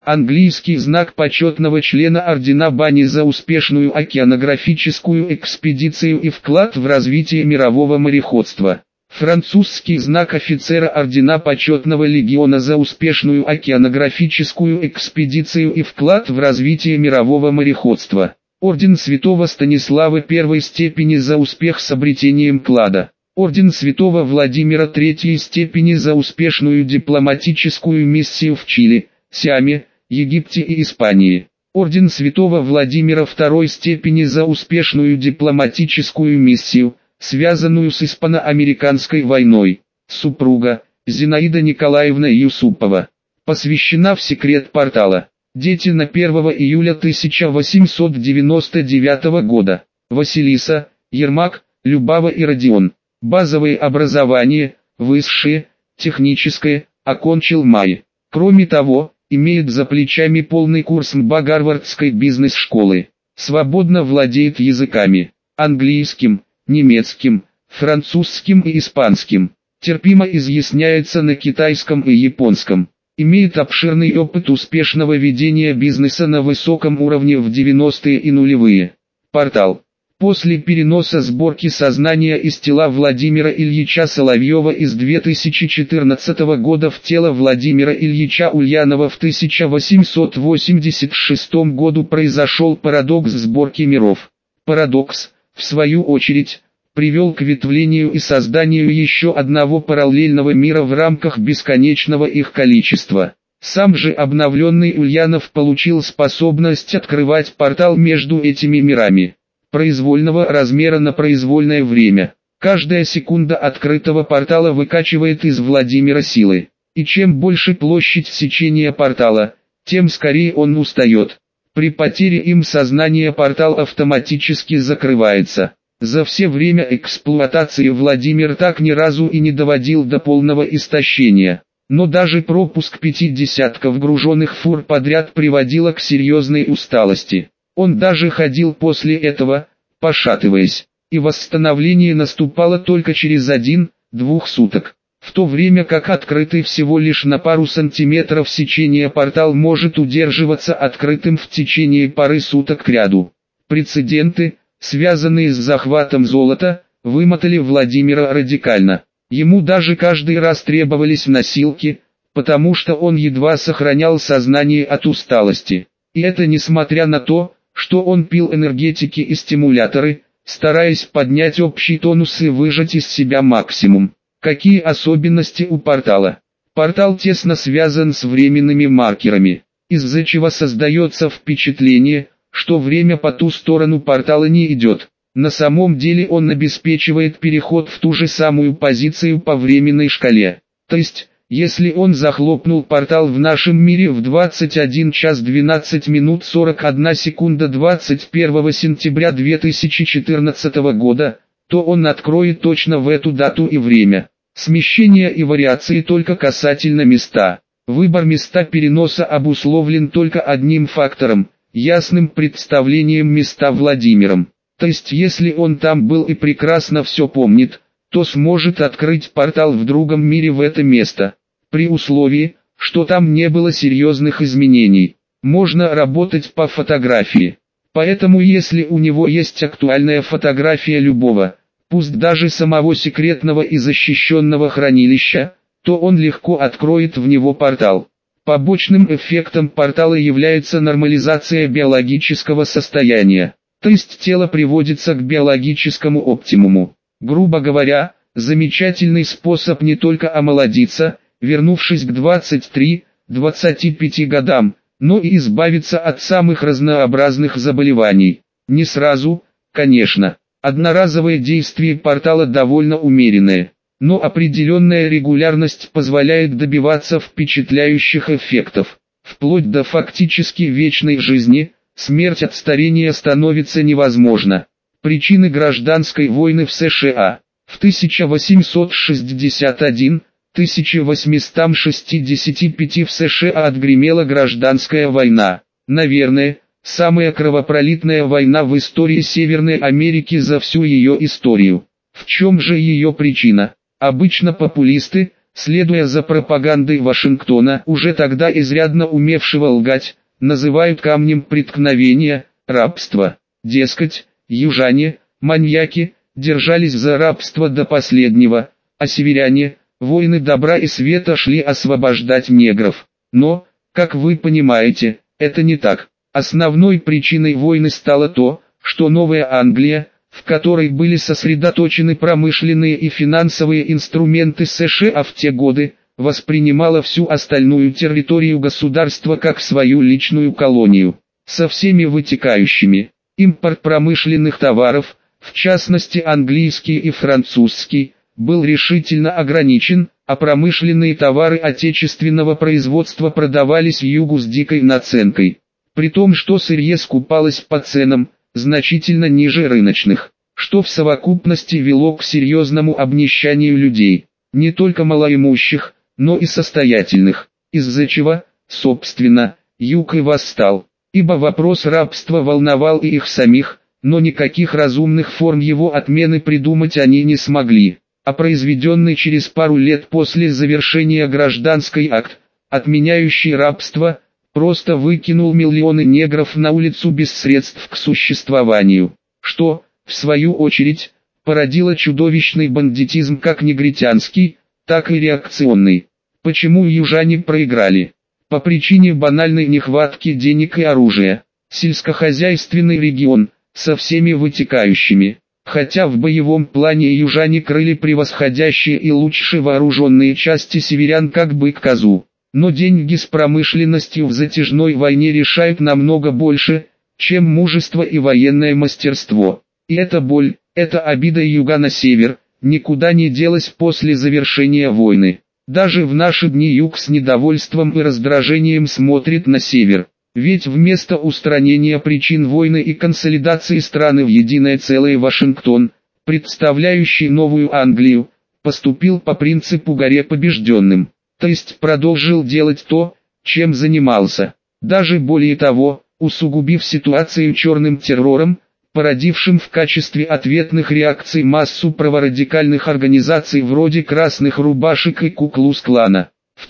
Английский знак почетного члена ордена Бани за успешную океанографическую экспедицию и вклад в развитие мирового мореходства. Французский знак офицера ордена почетного легиона за успешную океанографическую экспедицию и вклад в развитие мирового мореходства. Орден Святого Станислава первой степени за успех с обретением клада. Орден Святого Владимира третьей степени за успешную дипломатическую миссию в Чили, Сиаме, Египте и Испании. Орден Святого Владимира второй степени за успешную дипломатическую миссию, связанную с испано-американской войной. Супруга, Зинаида Николаевна Юсупова. Посвящена в секрет портала. Дети на 1 июля 1899 года. Василиса, Ермак, Любава и Родион. Базовое образование, высшее, техническое, окончил мае. Кроме того, имеет за плечами полный курс МБА Гарвардской бизнес-школы. Свободно владеет языками: английским, немецким, французским и испанским. Терпимо изъясняется на китайском и японском. Имеет обширный опыт успешного ведения бизнеса на высоком уровне в 90-е и нулевые. Портал. После переноса сборки сознания из тела Владимира Ильича Соловьева из 2014 года в тело Владимира Ильича Ульянова в 1886 году произошел парадокс сборки миров. Парадокс, в свою очередь, привел к ветвлению и созданию еще одного параллельного мира в рамках бесконечного их количества. Сам же обновленный Ульянов получил способность открывать портал между этими мирами. Произвольного размера на произвольное время. Каждая секунда открытого портала выкачивает из Владимира силы. И чем больше площадь сечения портала, тем скорее он устает. При потере им сознания портал автоматически закрывается. За все время эксплуатации Владимир так ни разу и не доводил до полного истощения. Но даже пропуск 5 десятков груженных фур подряд приводило к серьезной усталости. Он даже ходил после этого, пошатываясь, и восстановление наступало только через 1-2 суток. В то время как открытый всего лишь на пару сантиметров сечения портал может удерживаться открытым в течение пары суток кряду. Прецеденты, связанные с захватом золота, вымотали Владимира радикально. Ему даже каждый раз требовались носилки, потому что он едва сохранял сознание от усталости. И это несмотря на то, что он пил энергетики и стимуляторы, стараясь поднять общий тонус и выжать из себя максимум. Какие особенности у портала? Портал тесно связан с временными маркерами, из-за чего создается впечатление, что время по ту сторону портала не идет. На самом деле он обеспечивает переход в ту же самую позицию по временной шкале. То есть, если он захлопнул портал в нашем мире в 21 час 12 минут 41 секунда 21 сентября 2014 года, то он откроет точно в эту дату и время. Смещение и вариации только касательно места. Выбор места переноса обусловлен только одним фактором – ясным представлением места Владимиром. То есть если он там был и прекрасно все помнит, то сможет открыть портал в другом мире в это место. При условии, что там не было серьезных изменений, можно работать по фотографии. Поэтому если у него есть актуальная фотография любого, пусть даже самого секретного и защищенного хранилища, то он легко откроет в него портал. Побочным эффектом портала является нормализация биологического состояния. То есть тело приводится к биологическому оптимуму. Грубо говоря, замечательный способ не только омолодиться, вернувшись к 23-25 годам, но и избавиться от самых разнообразных заболеваний. Не сразу, конечно. Одноразовое действие портала довольно умеренное, но определенная регулярность позволяет добиваться впечатляющих эффектов. Вплоть до фактически вечной жизни, смерть от старения становится невозможна. Причины гражданской войны в США. В 1861-1865 в США отгремела гражданская война. Наверное, самая кровопролитная война в истории Северной Америки за всю ее историю. В чем же ее причина? Обычно популисты, следуя за пропагандой Вашингтона, уже тогда изрядно умевшего лгать, называют камнем преткновения рабство. Дескать, южане, маньяки, держались за рабство до последнего, а северяне, воины добра и света, шли освобождать негров. Но, как вы понимаете, это не так. Основной причиной войны стало то, что Новая Англия, в которой были сосредоточены промышленные и финансовые инструменты США в те годы, воспринимала всю остальную территорию государства как свою личную колонию, со всеми вытекающими. Импорт промышленных товаров, в частности английский и французский, был решительно ограничен, а промышленные товары отечественного производства продавались югу с дикой наценкой. При том, что сырье скупалось по ценам, значительно ниже рыночных, что в совокупности вело к серьезному обнищанию людей, не только малоимущих, но и состоятельных, из-за чего, собственно, юг и восстал, ибо вопрос рабства волновал и их самих, но никаких разумных форм его отмены придумать они не смогли, а произведенный через пару лет после завершения гражданский акт, отменяющий рабство, просто выкинул миллионы негров на улицу без средств к существованию, что, в свою очередь, породило чудовищный бандитизм как негритянский, так и реакционный. Почему южане проиграли? По причине банальной нехватки денег и оружия. Сельскохозяйственный регион, со всеми вытекающими. Хотя в боевом плане южане крыли превосходящие и лучше вооруженные части северян как бык козу. Но деньги с промышленностью в затяжной войне решают намного больше, чем мужество и военное мастерство. И эта боль, эта обида юга на север, никуда не делась после завершения войны. Даже в наши дни юг с недовольством и раздражением смотрит на север. Ведь вместо устранения причин войны и консолидации страны в единое целое Вашингтон, представляющий Новую Англию, поступил по принципу «горе побежденным». То есть продолжил делать то, чем занимался. Даже более того, усугубив ситуацию черным террором, породившим в качестве ответных реакций массу праворадикальных организаций вроде «Красных рубашек» и Ку-клукс-клана. В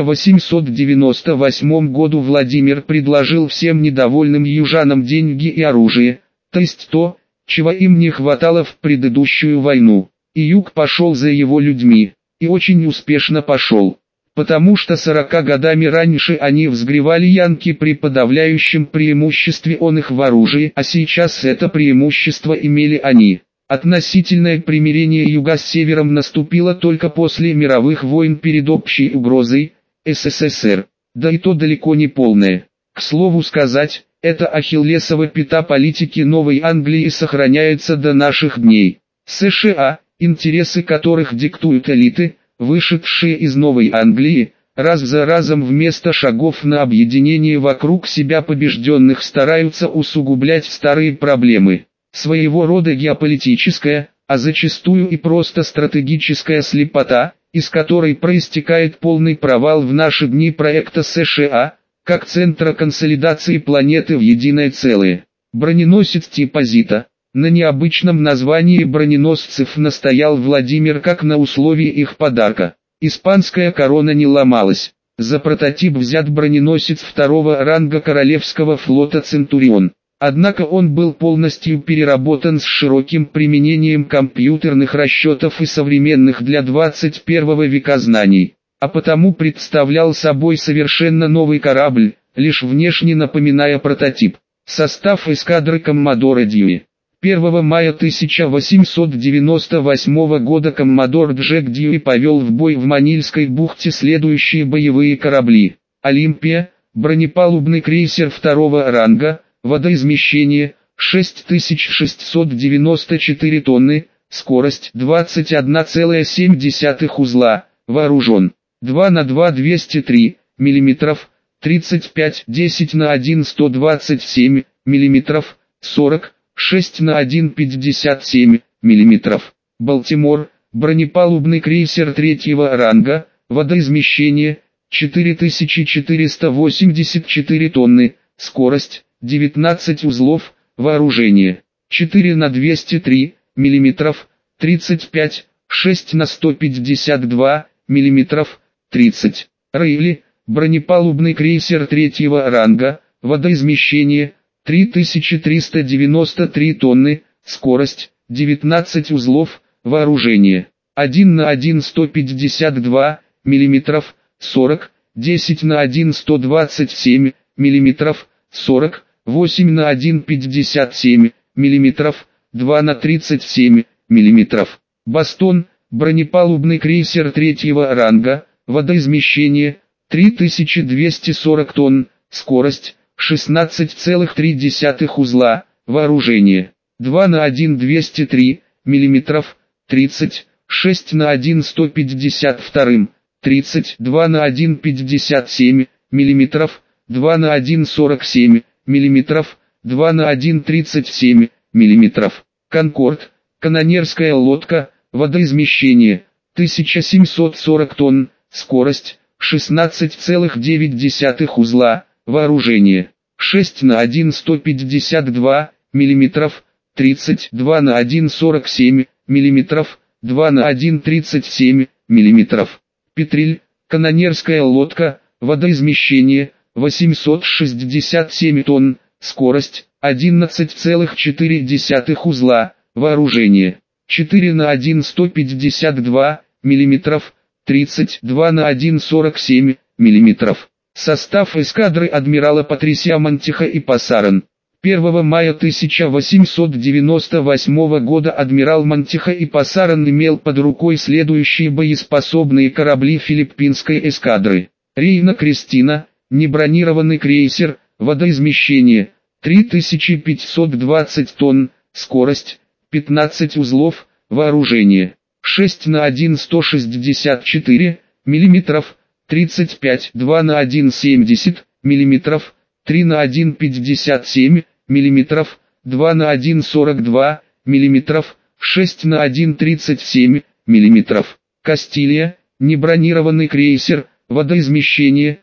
1898 году Владимир предложил всем недовольным южанам деньги и оружие, то есть то, чего им не хватало в предыдущую войну. И юг пошел за его людьми, и очень успешно пошел. Потому что 40 годами раньше они взгревали янки при подавляющем преимуществе он их в оружии, а сейчас это преимущество имели они. Относительное примирение юга с севером наступило только после мировых войн перед общей угрозой СССР, да и то далеко не полное. К слову сказать, эта ахиллесова пята политики Новой Англии сохраняется до наших дней. США, интересы которых диктуют элиты, вышедшие из Новой Англии, раз за разом вместо шагов на объединение вокруг себя побежденных стараются усугублять старые проблемы. Своего рода геополитическая, а зачастую и просто стратегическая слепота, из которой проистекает полный провал в наши дни проекта США, как центра консолидации планеты в единое целое. Броненосец типа «Зита». На необычном названии броненосцев настоял Владимир как на условии их подарка. Испанская корона не ломалась. За прототип взят броненосец второго ранга Королевского флота «Центурион». Однако он был полностью переработан с широким применением компьютерных расчетов и современных для 21 века знаний. А потому представлял собой совершенно новый корабль, лишь внешне напоминая прототип. Состав эскадры Коммодора Дьюи. 1 мая 1898 года коммодор Джек Дьюи повел в бой в Манильской бухте следующие боевые корабли. «Олимпия», бронепалубный крейсер второго ранга, водоизмещение 6694 тонны, скорость 21,7 узла, вооружен 2 на 2 203 мм, 35 10 на 1 127 мм, 40 6 на 1 57 мм. Балтимор, бронепалубный крейсер третьего ранга, водоизмещение 4484 тонны, скорость 19 узлов, вооружение 4 на 203 мм, 35 6 на 152 мм, 30. Рейли, бронепалубный крейсер третьего ранга, водоизмещение 3393 тонны, скорость 19 узлов, вооружение 1 на 1 152 мм, 40, 10 на 1 127 мм, 40, 8 на 1 57 мм, 2 на 37 мм. Бастон, бронепалубный крейсер третьего ранга, водоизмещение 3240 тонн, скорость 16,3 узла, вооружение 2 на 1 203 мм, 30, 6 на 1 152, 32 на 1 57 мм, 2 на 1 47 мм, 2 на 1 37 мм. Конкорд, канонерская лодка, водоизмещение 1740 тонн, скорость 16,9 узла, вооружение 6 на 1 152 мм, 32 на 1 47 мм, 2 на 1 37 мм. Петриль, канонерская лодка, водоизмещение 867 тонн, скорость 11,4 узла, вооружение 4 на 1 152 мм, 32 на 1 47 мм. Состав эскадры адмирала Патрисия Монтиха и Пассаран. 1 мая 1898 года адмирал Монтиха и Пассаран имел под рукой следующие боеспособные корабли филиппинской эскадры. Рейна Кристина, небронированный крейсер, водоизмещение 3520 тонн, скорость 15 узлов, вооружение 6 на 1 164 мм, 35 2 на 1 70 мм, 3 на 1 57 мм, 2 на 1 42 мм, 6 на 1 37 мм. Кастилия, небронированный крейсер, водоизмещение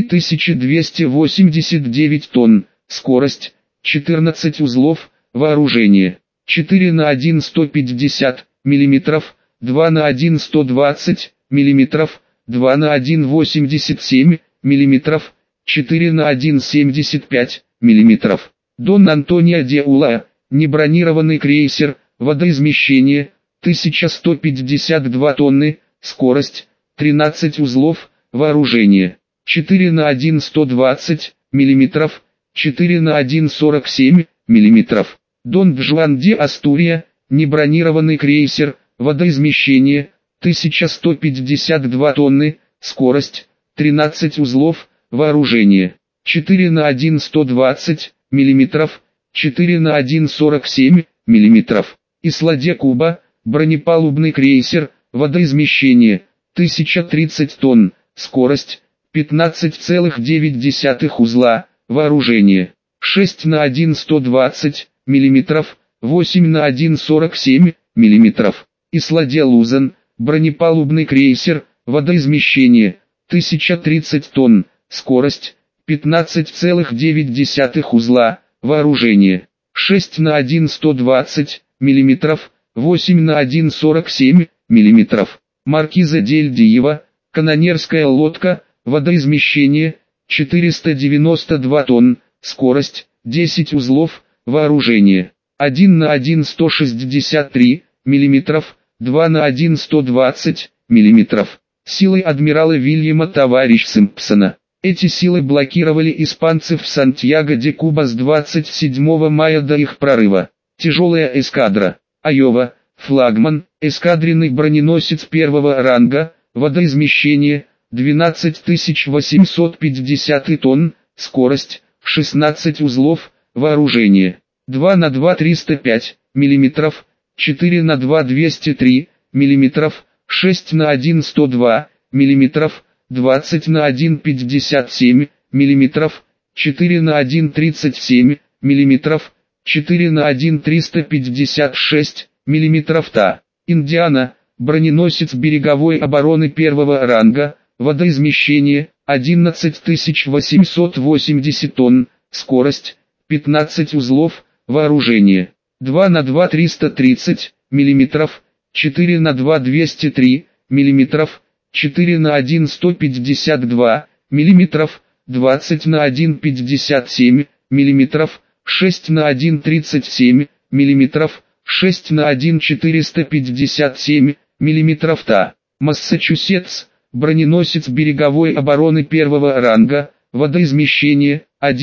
3289 тонн, скорость 14 узлов, вооружение 4 на 1 150 мм, 2 на 1 120 мм, 2 на 1 87 мм, 4 на 1 75 мм. Дон Антонио де Ула, небронированный крейсер, водоизмещение 1152 тонны, скорость 13 узлов, вооружение 4 на 1 120 мм, 4 на 1 47 мм. Дон Джуан де Астурия, небронированный крейсер, водоизмещение 1152 тонны, скорость 13 узлов, вооружение 4 на 1 120 мм, 4 на 1 47 мм. Исла де Куба, бронепалубный крейсер, водоизмещение 1030 тонн, скорость 15,9 узла, вооружение 6 на 1 120 мм, 8 на 1 47 мм. Исла де Лузан, бронепалубный крейсер, водоизмещение 1030 тонн, скорость 15,9 узла, вооружение 6 на 1 120 мм, 8 на 1 47 мм. Маркиза дель Диева, канонерская лодка, водоизмещение 492 тонн, скорость 10 узлов, вооружение 1 на 1 163 мм, 2 на 1 120 мм. Силы адмирала Вильяма Товарищ Симпсона. Эти силы блокировали испанцев в Сантьяго-де-Куба с 27 мая до их прорыва. Тяжелая эскадра. Айова, флагман, эскадренный броненосец первого ранга, водоизмещение 12850 тонн, скорость 16 узлов, вооружение 2 на 2 305 мм, 4 на 2 203 мм, 6 на 1 102 мм, 20 на 1 57 мм, 4 на 1 37 мм, 4 на 1 356 мм. Та. Индиана, броненосец береговой обороны первого ранга, водоизмещение 11880 тонн, скорость 15 узлов, вооружение 2 на 2 330 мм, 4 на 2 203 мм, 4 на 1 152 мм, 20 на 1 57 мм, 6 на 1 37 мм, 6 на 1 457 мм. Та. Массачусетс, броненосец береговой обороны первого ранга, водоизмещение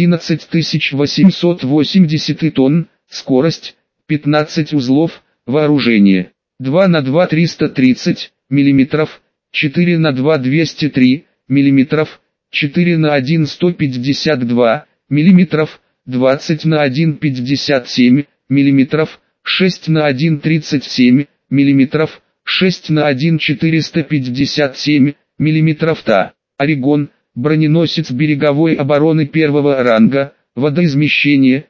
11880 тонн, скорость 15 узлов, вооружение 2 на 2 330 мм, 4 на 2 203 мм, 4 на 1 152 мм, 20 на 1 57 мм, 6 на 1 37 мм, 6 на 1 457 мм. Та. Орегон, броненосец береговой обороны первого ранга, водоизмещение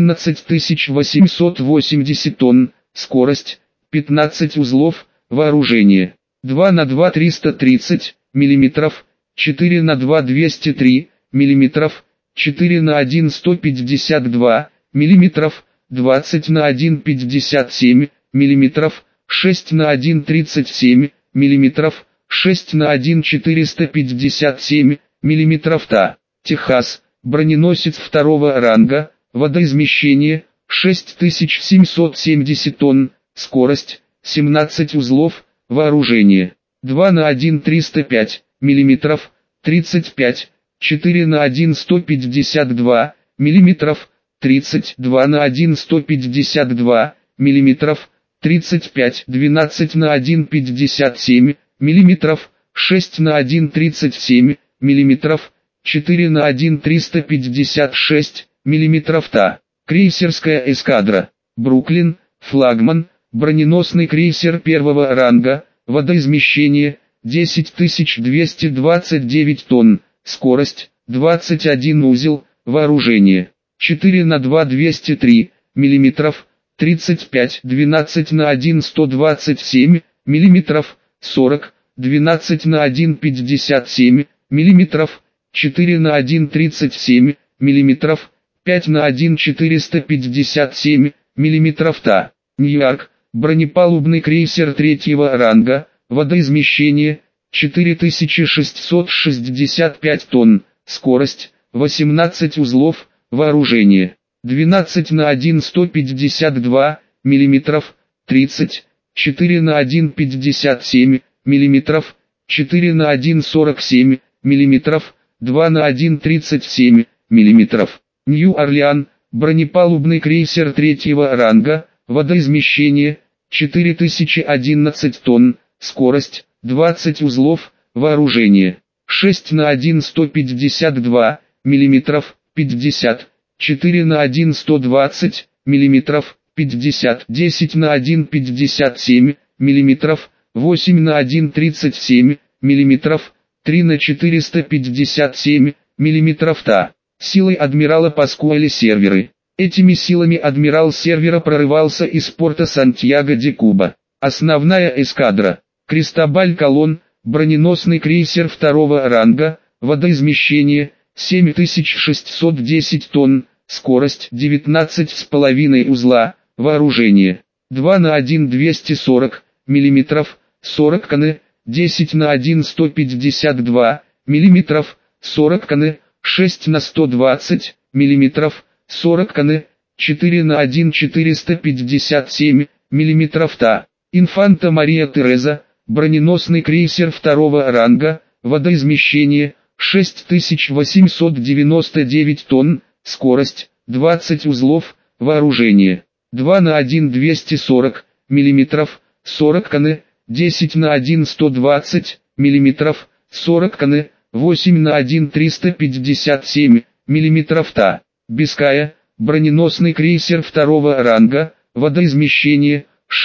11880 тонн, скорость 15 узлов, вооружение 2 на 2 330 мм, 4 на 2 203 мм, 4 на 1 152 мм, 20 на 1 57 мм, 6 на 1 37 мм, 6 на 1 457 мм. Та. Техас, броненосец второго ранга, водоизмещение 6770 тонн, скорость 17 узлов, вооружение 2 на 1 305 мм, 35, 4 на 1 152 мм, 32 на 1 152 мм, 35, 12 на 1 57 мм, 6 на 1 37 мм, 4 на 1 356 мм. Та. Крейсерская эскадра. Бруклин, флагман, броненосный крейсер первого ранга, водоизмещение 10229 тонн, скорость 21 узел, вооружение 4 на 2 203 мм, 35, 12 на 1 127 мм, 40, 12 на 1 57 мм, 4 на 1 37 мм, 5 на 1 457 мм. Та. Нью-Йорк, бронепалубный крейсер третьего ранга, водоизмещение 4665 тонн, скорость 18 узлов, вооружение 12 на 1 152 мм, 30, 4 на 1 57 мм, 4 на 1 47 мм, 2 на 1 37 мм. Нью-Орлеан, бронепалубный крейсер третьего ранга, водоизмещение 4011 тонн, скорость 20 узлов, вооружение 6 на 1 152 мм, 50, 4 на 1 120 мм, 50, 10 на 1 57 мм, 8 на 1 37 мм, 3 на 457 мм. Та. Силой адмирала Паскуэля серверы. Этими силами адмирал сервера прорывался из порта Сантьяго-де-Куба. Основная эскадра. Кристобаль Колон, броненосный крейсер второго ранга, водоизмещение 7610 тонн, скорость 19,5 узла, вооружение 2 на 1 240 мм, 40 кн, 10 на 1 152 мм, 40 кн, 6 на 120 мм, 40 кн, 4 на 1 457 мм. Та. Инфанта Мария Тереза, броненосный крейсер второго ранга, водоизмещение 6899 тонн, скорость 20 узлов, вооружение 2 на 1 240 мм, 40 кн, 10 на 1 120 мм, 40 кн, 8 на 1 357 мм. Та. Биская, броненосный крейсер второго ранга, водоизмещение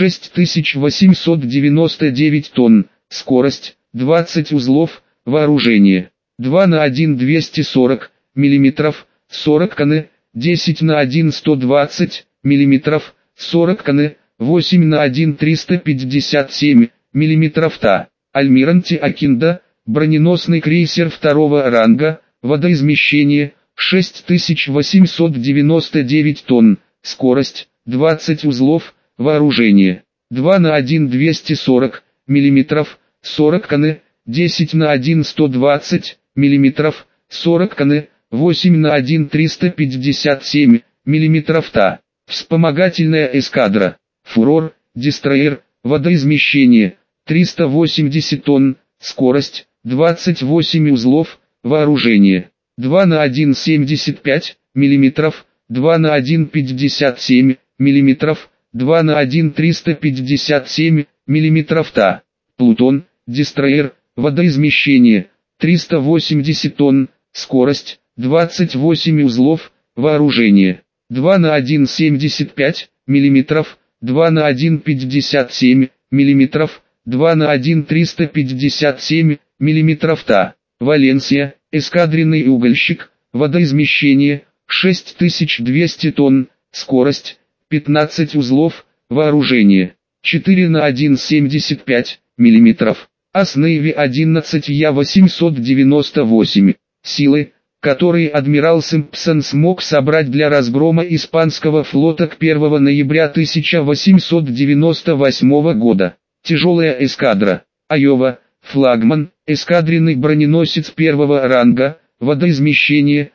6899 тонн, скорость 20 узлов, вооружение 2 на 1 240 мм, 40 кн, 10 на 1 120 мм, 40 кн, 8 на 1 357 мм. Та. Альмиранте Акинда, броненосный крейсер второго ранга, водоизмещение 6899 тонн, скорость 20 узлов, вооружение 2 на 1 240 мм, 40 кн, 10 на 1 120 мм, 40 кн, 8 на 1 357 мм та. Вспомогательная эскадра. Фурор, дестройер, водоизмещение, 380 тонн, скорость, 28 узлов, вооружение, 2 на 1 75 мм, 2 на 1 57 мм, 2 на 1 357 мм та. Плутон, дестройер, водоизмещение, 380 тонн, скорость, 28 узлов, вооружение, 2 на 1 75 мм, 2 на 1 57 мм, 2 на 1 357 мм та. Валенсия, эскадренный угольщик, водоизмещение, 6200 тонн, скорость, 15 узлов, вооружение, 4 на 1 75 мм. Аснейви 11 Я-898, силы, которые адмирал Симпсон смог собрать для разгрома испанского флота к 1 ноября 1898 года. Тяжелая эскадра. Айова, флагман, эскадренный броненосец первого ранга, водоизмещение,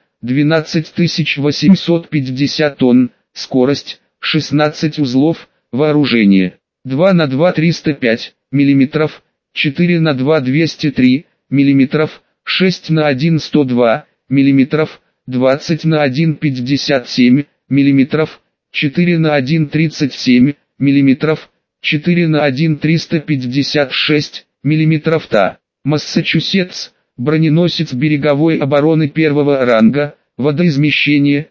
12850 тонн, скорость, 16 узлов, вооружение, 2 на 2 305 мм, 4 на 2 203 мм, 6 на 1 102 мм, 20 на 1 57 мм, 4 на 1 37 мм, 4 на 1 356 мм та. Массачусетс, броненосец береговой обороны первого ранга, водоизмещение,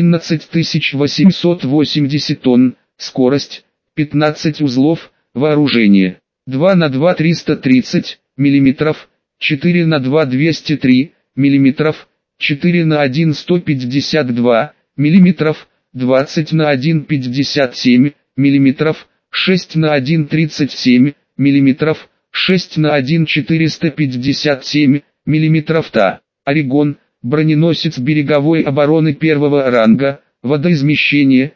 11880 тонн, скорость, 15 узлов, вооружение, 2 на 2 330 мм, 4 на 2 203 мм, 4 на 1 152 мм, 20 на 1 57 мм, 6 на 1 37 мм, 6 на 1 457 мм та. Орегон, броненосец береговой обороны первого ранга, водоизмещение,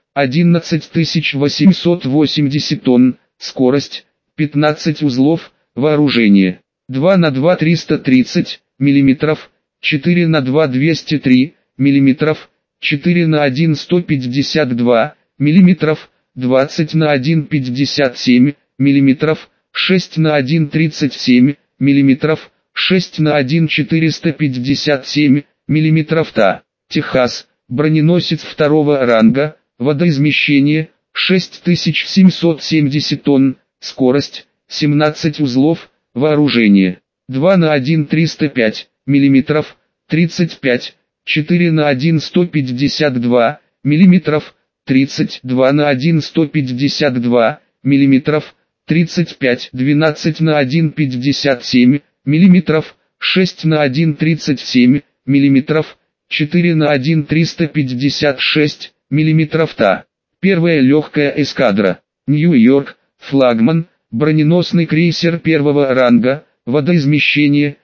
11880 тонн, скорость, 15 узлов, вооружение, 2 на 2 330 мм, 4 на 2 203 мм, 4 на 1 152 мм, 20 на 1 57 мм, 6 на 1 37 мм, 6 на 1 457 мм та. Техас, броненосец второго ранга, водоизмещение, 6770 тонн, скорость, 17 узлов, вооружение, 2 на 1 305 мм, 35, 4 на 1 152 мм, 32 на 1 152 мм, 35, 12 на 1 57 мм, 6 на 1 37 мм, 4 на 1 356 мм та. Первая легкая эскадра. Нью-Йорк, флагман, броненосный крейсер первого ранга, водоизмещение,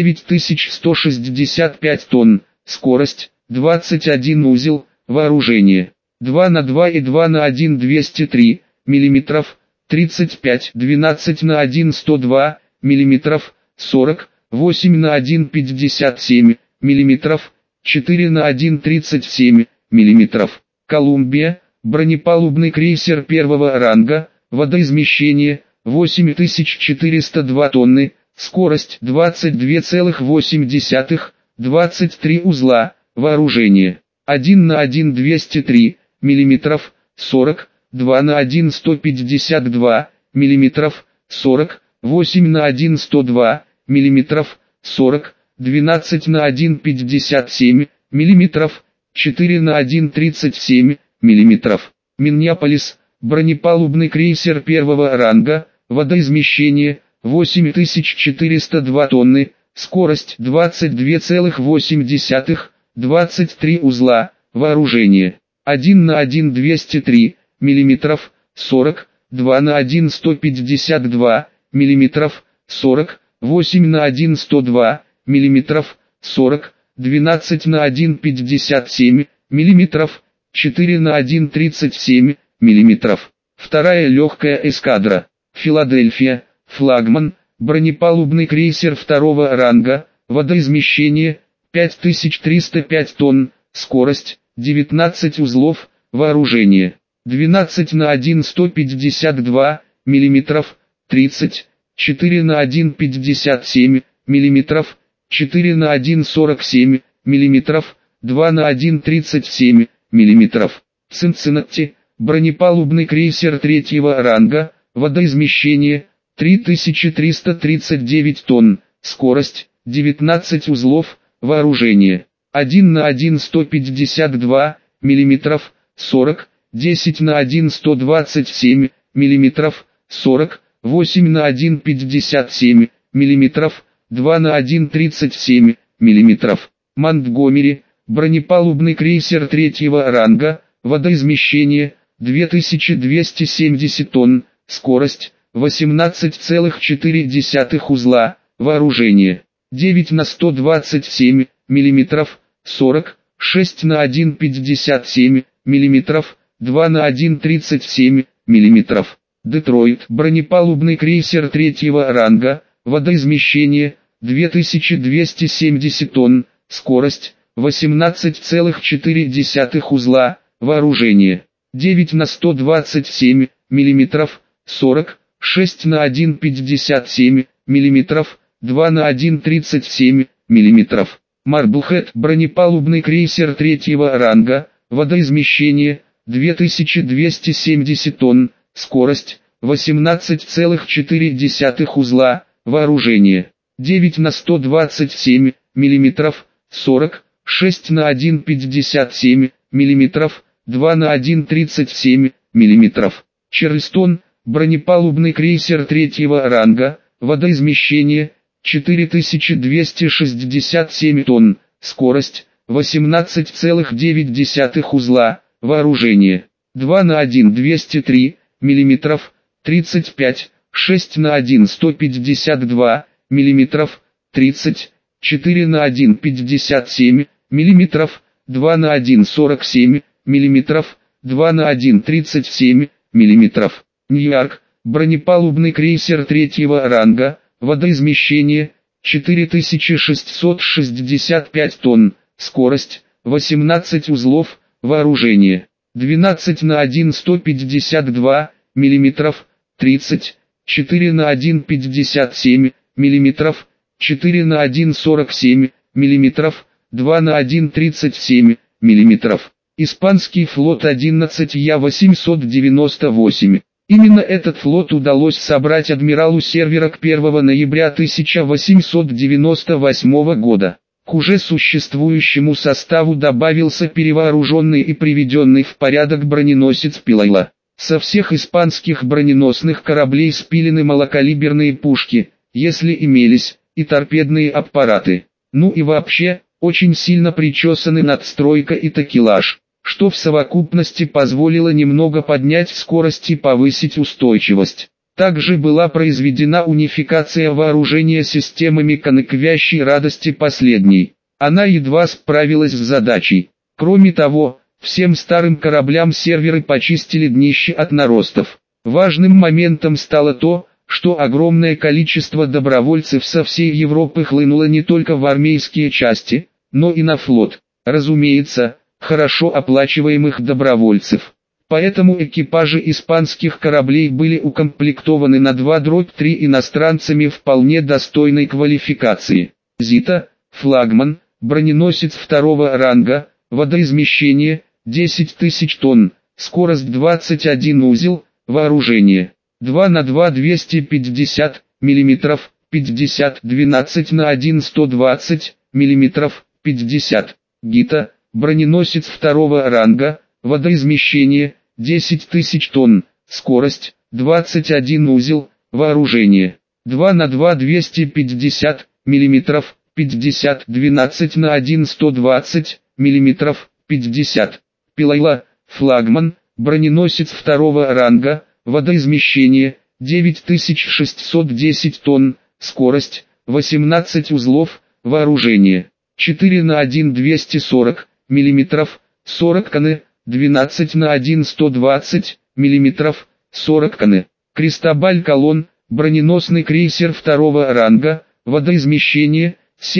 9165 тонн, скорость, 21 узел, вооружение, 2 на 2 и 2 на 1 203 мм, 35, 12 на 1 102 мм, 40, 8 на 1 57 мм, 4 на 1 37 мм. Колумбия, бронепалубный крейсер первого ранга, водоизмещение, 8402 тонны, скорость 22,8, 23 узла, вооружение, 1 на 1 203 мм, 40, 2 на 1 152 мм, 40, 8 на 1 102 мм, 40, 12 на 1 57 мм, 4 на 1 37 мм. Миннеаполис, бронепалубный крейсер первого ранга, водоизмещение, 8402 тонны, скорость 22,8, 23 узла, вооружение, 1 на 1 203 мм, 40, 2 на 1 152 мм, 40, 8 на 1 102 мм, 40, 12 на 1 57 мм, 4 на 1 37 мм. Вторая легкая эскадра. Филадельфия, флагман, бронепалубный крейсер второго ранга, водоизмещение 5305 тонн, скорость 19 узлов, вооружение 12 на 1 152 мм, 30, 4 на 1 57 мм, 4 на 1 47 мм, 2 на 1 37 мм. Цинциннати, бронепалубный крейсер третьего ранга, водоизмещение 3339 тонн, скорость 19 узлов, вооружение 1 на 1 152 мм, 40, 10 на 1 127 мм, 40, 8 на 1 57 мм, 2 на 1 37 мм. Монтгомери, бронепалубный крейсер третьего ранга, водоизмещение 2270 тонн, скорость 18,4 узла, вооружение 9 на 127 мм, 40, 6 на 1 57 мм, 2 на 1 37 мм. Детройт, бронепалубный крейсер третьего ранга, водоизмещение 2270 тонн, скорость 18,4 узла, вооружение 9 на 127 мм, 40, 6 на 1 57 мм, 2 на 1 37 мм. Марблхед, бронепалубный крейсер третьего ранга, водоизмещение 2270 тонн, скорость 18,4 узла, вооружение 9 на 127 мм, 40, 6 на 1 57 мм, 2 на 1 37 мм. Чарльстон, бронепалубный крейсер третьего ранга, водоизмещение 4267 тонн, скорость 18,9 узла, вооружение 2 на 1 203 мм, 35, 6 на 1 152 мм, 30, 4 на 1 57 мм, 2 на 1 47 мм, 2 на 1 37 мм. Ньюарк, бронепалубный крейсер третьего ранга, водоизмещение 4665 тонн, скорость 18 узлов, вооружение 12 на 1 152 мм, 30, 4 на 1 57 мм, 4 на 1 47 мм, 2 на 1 37 мм. Испанский флот 11 Я-898. Именно этот флот удалось собрать адмиралу Сервера к 1 ноября 1898 года. К уже существующему составу добавился перевооруженный и приведенный в порядок броненосец Пилайла. Со всех испанских броненосных кораблей спилены малокалиберные пушки, если имелись, и торпедные аппараты. Ну и вообще, очень сильно причесаны надстройка и такелаж, что в совокупности позволило немного поднять скорость и повысить устойчивость. Также была произведена унификация вооружения системами к вящей радости последней. Она едва справилась с задачей. Кроме того, всем старым кораблям серверы почистили днище от наростов. Важным моментом стало то, что огромное количество добровольцев со всей Европы хлынуло не только в армейские части, но и на флот. Разумеется, хорошо оплачиваемых добровольцев. Поэтому экипажи испанских кораблей были укомплектованы на 2/3 иностранцами вполне достойной квалификации. Зита, флагман, броненосец второго ранга, водоизмещение 10 тысяч тонн, скорость 21 узел, вооружение 2 на 2 250 мм, 50, 12 на 1 120 мм, 50. Гита, броненосец второго ранга, водоизмещение 10 тысяч тонн, скорость 21 узел, вооружение 2 на 2 250 мм, 50, 12 на 1 120 мм, 50. Пилайла, флагман, броненосец второго ранга, водоизмещение 9610 тонн, скорость 18 узлов, вооружение 4 на 1 240 мм, 40 кн, 12 на 1 120 мм, 40 кн. Кристобаль Колон, броненосный крейсер второго ранга, водоизмещение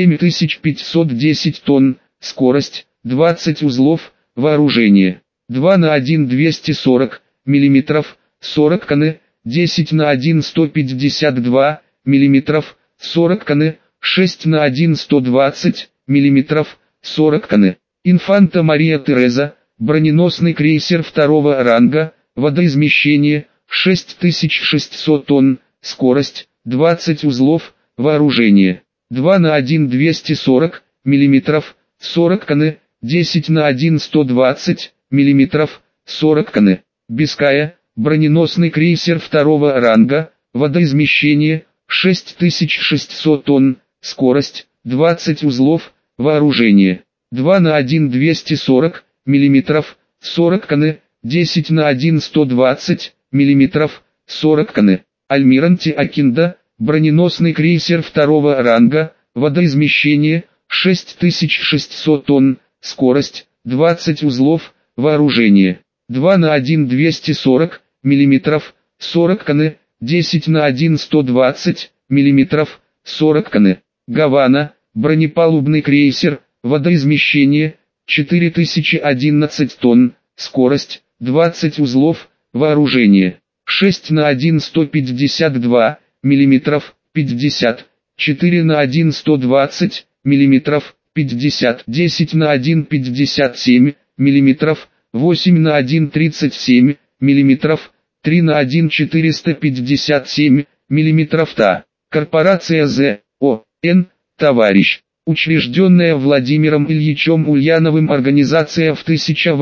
7510 тонн, скорость 20 узлов, вооружение 2 на 1 240 мм, 40 кн, 10 на 1 152 мм, 40 кн, 6 на 1 120 мм, 40 кн. Инфанта Мария Тереза, броненосный крейсер второго ранга, водоизмещение 6600 тонн, скорость 20 узлов, вооружение 2 на 1 240 мм, 40 кн, 10 на 1 120 мм, 40 кн. Биская, броненосный крейсер второго ранга, водоизмещение 6600 тонн, скорость 20 узлов, вооружение 2 на 1 240 мм, 40 кн, 10 на 1 120 мм, 40 кн. Альмиранте Акинда, броненосный крейсер второго ранга, водоизмещение 6600 тонн, скорость 20 узлов, вооружение 2 на 1 240 мм, 40 кн, 10 на 1 120 мм, 40 кн. Гавана, бронепалубный крейсер, водоизмещение 4011 тонн, скорость 20 узлов, вооружение 6 на 1 152 мм, 50, 4 на 1 120 мм, 50, 10 на 1 57 мм, 8 на 1 37 мм, 3 на 1 457 мм. Та. Корпорация ЗОН, товарищ. Учрежденная Владимиром Ильичем Ульяновым организация в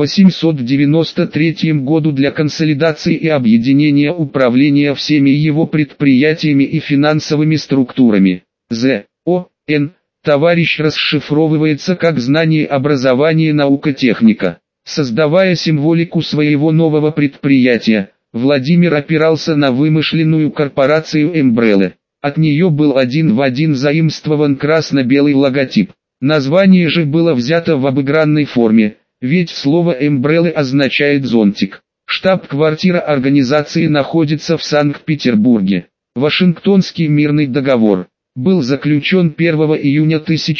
1893 году для консолидации и объединения управления всеми его предприятиями и финансовыми структурами. ЗОН, товарищ, расшифровывается как знание, образование, наука, техника. Создавая символику своего нового предприятия, Владимир опирался на вымышленную корпорацию Umbrella. От нее был один в один заимствован красно-белый логотип. Название же было взято в обыгранной форме, ведь слово Umbrella означает зонтик. Штаб-квартира организации находится в Санкт-Петербурге. Вашингтонский мирный договор был заключен 1 июня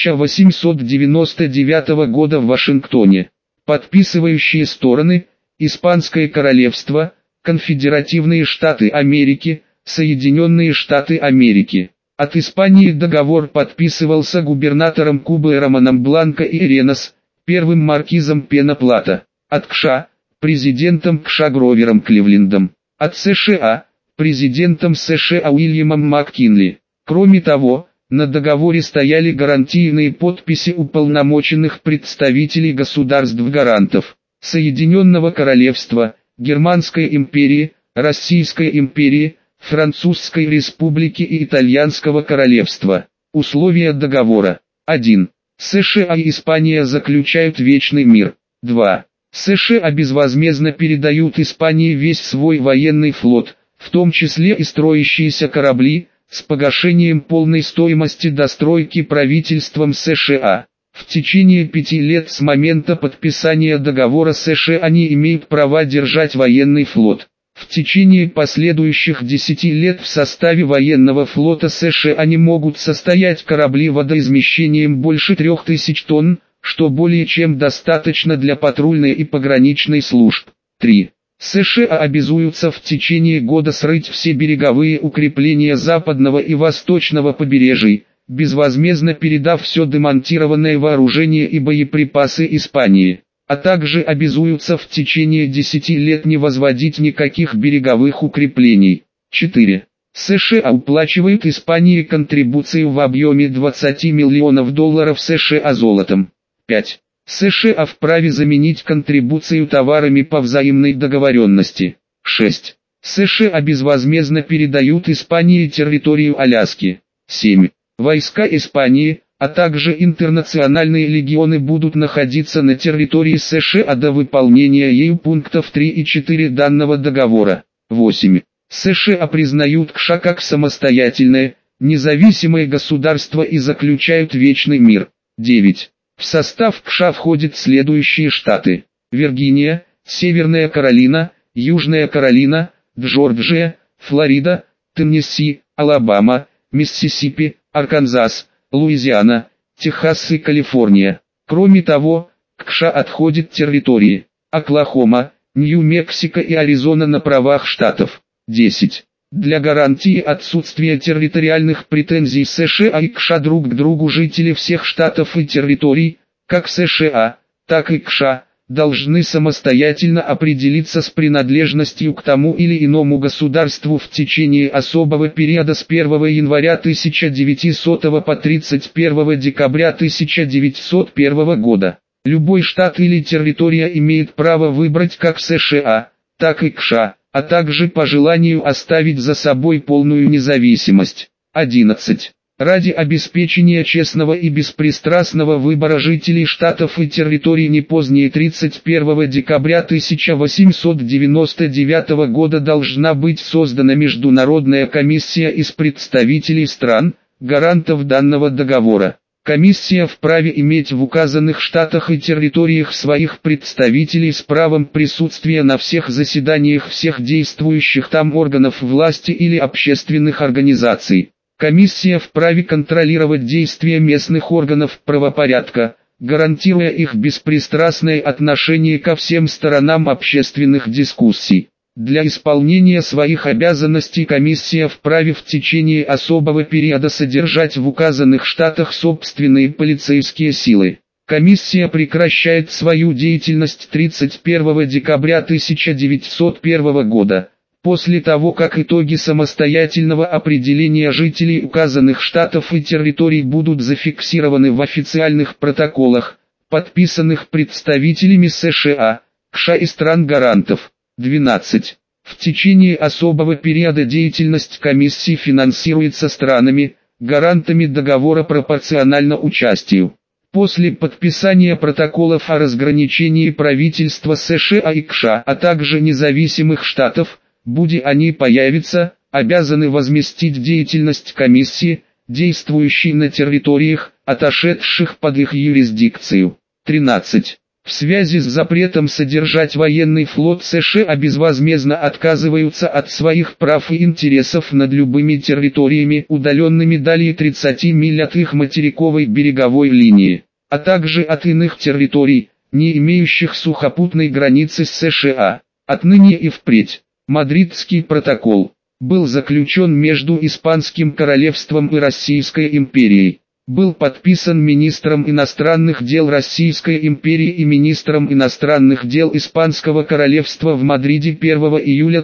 1899 года в Вашингтоне. Подписывающие стороны – Испанское королевство, Конфедеративные Штаты Америки, Соединенные Штаты Америки. От Испании договор подписывался губернатором Кубы Романом Бланко и Ренос, первым маркизом Пеноплата. От КША – президентом КША Гровером Кливлендом. От США – президентом США Уильямом МакКинли. Кроме того, на договоре стояли гарантийные подписи уполномоченных представителей государств-гарантов Соединенного Королевства, Германской империи, Российской империи, Французской республики и Итальянского королевства. Условия договора. 1. США и Испания заключают вечный мир. 2. США безвозмездно передают Испании весь свой военный флот, в том числе и строящиеся корабли, с погашением полной стоимости достройки правительством США. В течение 5 лет с момента подписания договора США они имеют права держать военный флот. В течение последующих 10 лет в составе военного флота США они могут состоять корабли водоизмещением больше 3000 тонн, что более чем достаточно для патрульной и пограничной служб. 3. США обязуются в течение года срыть все береговые укрепления западного и восточного побережий, безвозмездно передав все демонтированное вооружение и боеприпасы Испании, а также обязуются в течение 10 лет не возводить никаких береговых укреплений. 4. США уплачивают Испании контрибуцию в объеме $20 миллионов США золотом. 5. США вправе заменить контрибуцию товарами по взаимной договоренности. 6. США безвозмездно передают Испании территорию Аляски. 7. Войска Испании, а также интернациональные легионы будут находиться на территории США до выполнения ею пунктов 3 и 4 данного договора. 8. США признают КША как самостоятельное, независимое государство и заключают вечный мир. 9. В состав КША входят следующие штаты: Виргиния, Северная Каролина, Южная Каролина, Джорджия, Флорида, Теннесси, Алабама, Миссисипи, Арканзас, Луизиана, Техас и Калифорния. Кроме того, к США отходят территории Оклахома, Нью-Мексико и Аризона на правах штатов. 10. Для гарантии отсутствия территориальных претензий США и к США друг к другу жители всех штатов и территорий, как США, так и к США, должны самостоятельно определиться с принадлежностью к тому или иному государству в течение особого периода с 1 января 1900 по 31 декабря 1901 года. Любой штат или территория имеет право выбрать как США, так и к США, а также по желанию оставить за собой полную независимость. 11. Ради обеспечения честного и беспристрастного выбора жителей штатов и территорий не позднее 31 декабря 1899 года должна быть создана Международная комиссия из представителей стран, гарантов данного договора. Комиссия вправе иметь в указанных штатах и территориях своих представителей с правом присутствия на всех заседаниях всех действующих там органов власти или общественных организаций. Комиссия вправе контролировать действия местных органов правопорядка, гарантируя их беспристрастное отношение ко всем сторонам общественных дискуссий. Для исполнения своих обязанностей комиссия вправе в течение особого периода содержать в указанных штатах собственные полицейские силы. Комиссия прекращает свою деятельность 31 декабря 1901 года, после того как итоги самостоятельного определения жителей указанных штатов и территорий будут зафиксированы в официальных протоколах, подписанных представителями США, США и стран-гарантов. 12. В течение особого периода деятельность комиссии финансируется странами, гарантами договора пропорционально участию. После подписания протоколов о разграничении правительства США и США, а также независимых штатов, будь они появятся, обязаны возместить деятельность комиссии, действующей на территориях, отошедших под их юрисдикцию. 13. В связи с запретом содержать военный флот США безвозмездно отказываются от своих прав и интересов над любыми территориями, удаленными далее 30 миль от их материковой береговой линии, а также от иных территорий, не имеющих сухопутной границы с США. Отныне и впредь. Мадридский протокол был заключен между Испанским королевством и Российской империей. Был подписан министром иностранных дел Российской империи и министром иностранных дел Испанского королевства в Мадриде 1 июля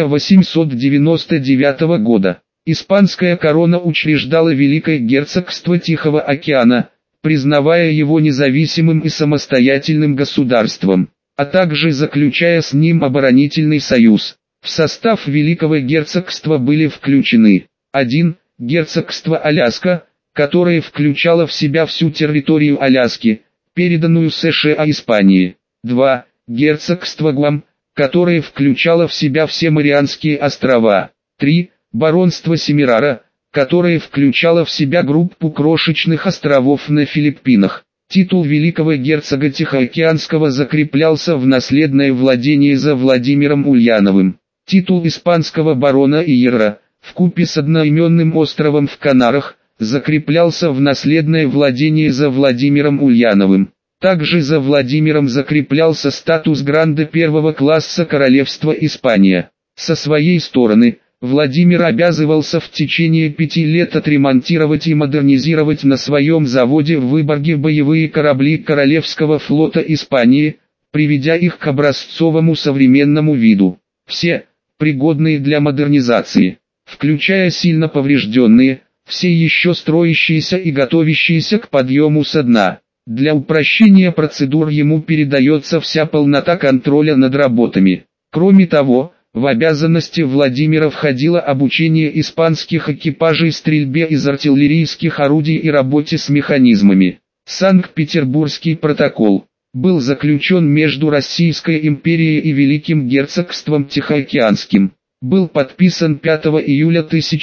1899 года. Испанская корона учреждала Великое Герцогство Тихого океана, признавая его независимым и самостоятельным государством, а также заключая с ним оборонительный союз. В состав Великого Герцогства были включены 1. Герцогство Аляска, которое включало в себя всю территорию Аляски, переданную США Испании. 2. Герцогство Гуам, которое включало в себя все Марианские острова. 3. Баронство Семерара, которое включало в себя группу крошечных островов на Филиппинах. Титул великого герцога Тихоокеанского закреплялся в наследное владение за Владимиром Ульяновым. Титул испанского барона Иерра, вкупе с одноименным островом в Канарах, закреплялся в наследное владение за Владимиром Ульяновым. Также за Владимиром закреплялся статус гранде первого класса королевства Испания. Со своей стороны, Владимир обязывался в течение 5 лет отремонтировать и модернизировать на своем заводе в Выборге боевые корабли Королевского флота Испании, приведя их к образцовому современному виду. Все, пригодные для модернизации, включая сильно поврежденные, все еще строящиеся и готовящиеся к подъему со дна. Для упрощения процедур ему передается вся полнота контроля над работами. Кроме того, в обязанности Владимира входило обучение испанских экипажей стрельбе из артиллерийских орудий и работе с механизмами. Санкт-Петербургский протокол был заключен между Российской империей и Великим Герцогством Тихоокеанским. Был подписан 5 июля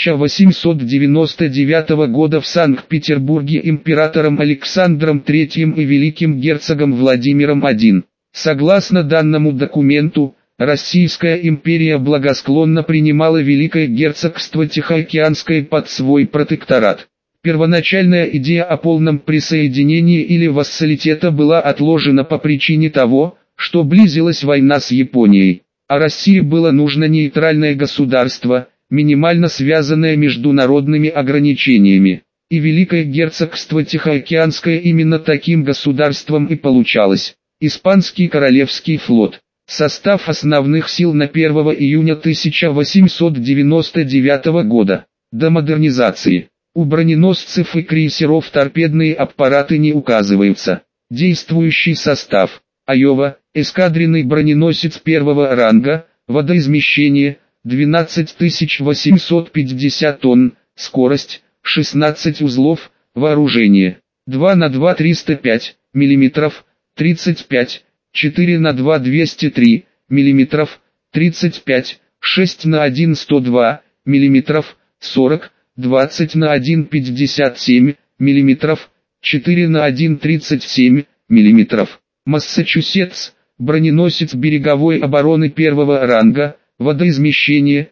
1899 года в Санкт-Петербурге императором Александром III и Великим Герцогом Владимиром I. Согласно данному документу, Российская империя благосклонно принимала Великое Герцогство Тихоокеанское под свой протекторат. Первоначальная идея о полном присоединении или вассалитета была отложена по причине того, что близилась война с Японией, а России было нужно нейтральное государство, минимально связанное международными ограничениями. И Великое Герцогство Тихоокеанское именно таким государством и получалось. Испанский Королевский флот. Состав основных сил на 1 июня 1899 года. До модернизации. У броненосцев и крейсеров торпедные аппараты не указываются. Действующий состав. Айова, эскадренный броненосец первого ранга, водоизмещение 12850 тонн, скорость 16 узлов, вооружение 2 на 2 305 мм, 35, 4 на 2 203 мм, 35, 6 на 1 102 мм, 40, 20 на 1 57 мм, 4 на 1 37 мм. Массачусетс, броненосец береговой обороны первого ранга, водоизмещение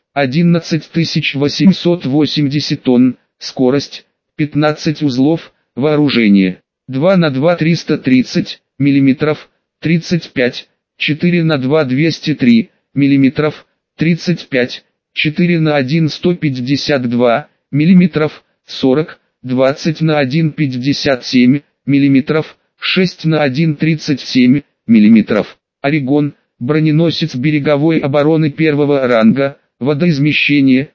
11880 тонн, скорость 15 узлов, вооружение 2 на 2 330 мм, 35, 4 на 2 203 мм, 35, 4 на 1 152 мм, 40, 20 на 1 57 мм, 6 на 1 37 мм. Орегон, броненосец береговой обороны первого ранга, водоизмещение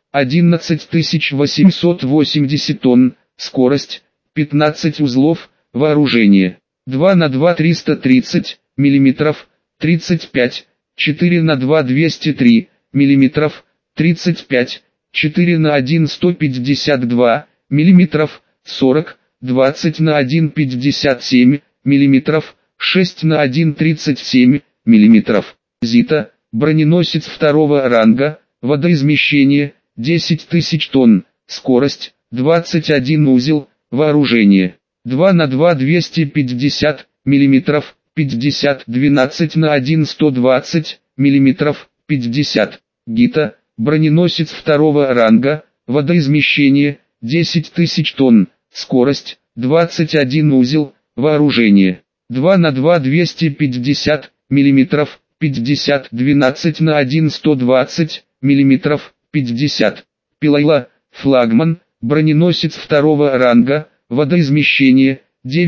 11880 тонн, скорость 15 узлов, вооружение 2 на 2 330 мм, 35, 4 на 2 203 мм, 35, 4 на 1 152 мм, 40, 20 на 1 57 мм, 6 на 1 37 мм. Зита, броненосец второго ранга, водоизмещение 10 тысяч тонн, скорость 21 узел, вооружение 2 на 2 250 мм, 50, 12 на 1 120 мм, 50. Гита, броненосец второго ранга, водоизмещение 10 тысяч тонн, скорость 21 узел, вооружение 2 на 2 250 мм, 50, 12 на 1 120 мм, 50. Пилайла, флагман, броненосец второго ранга, водоизмещение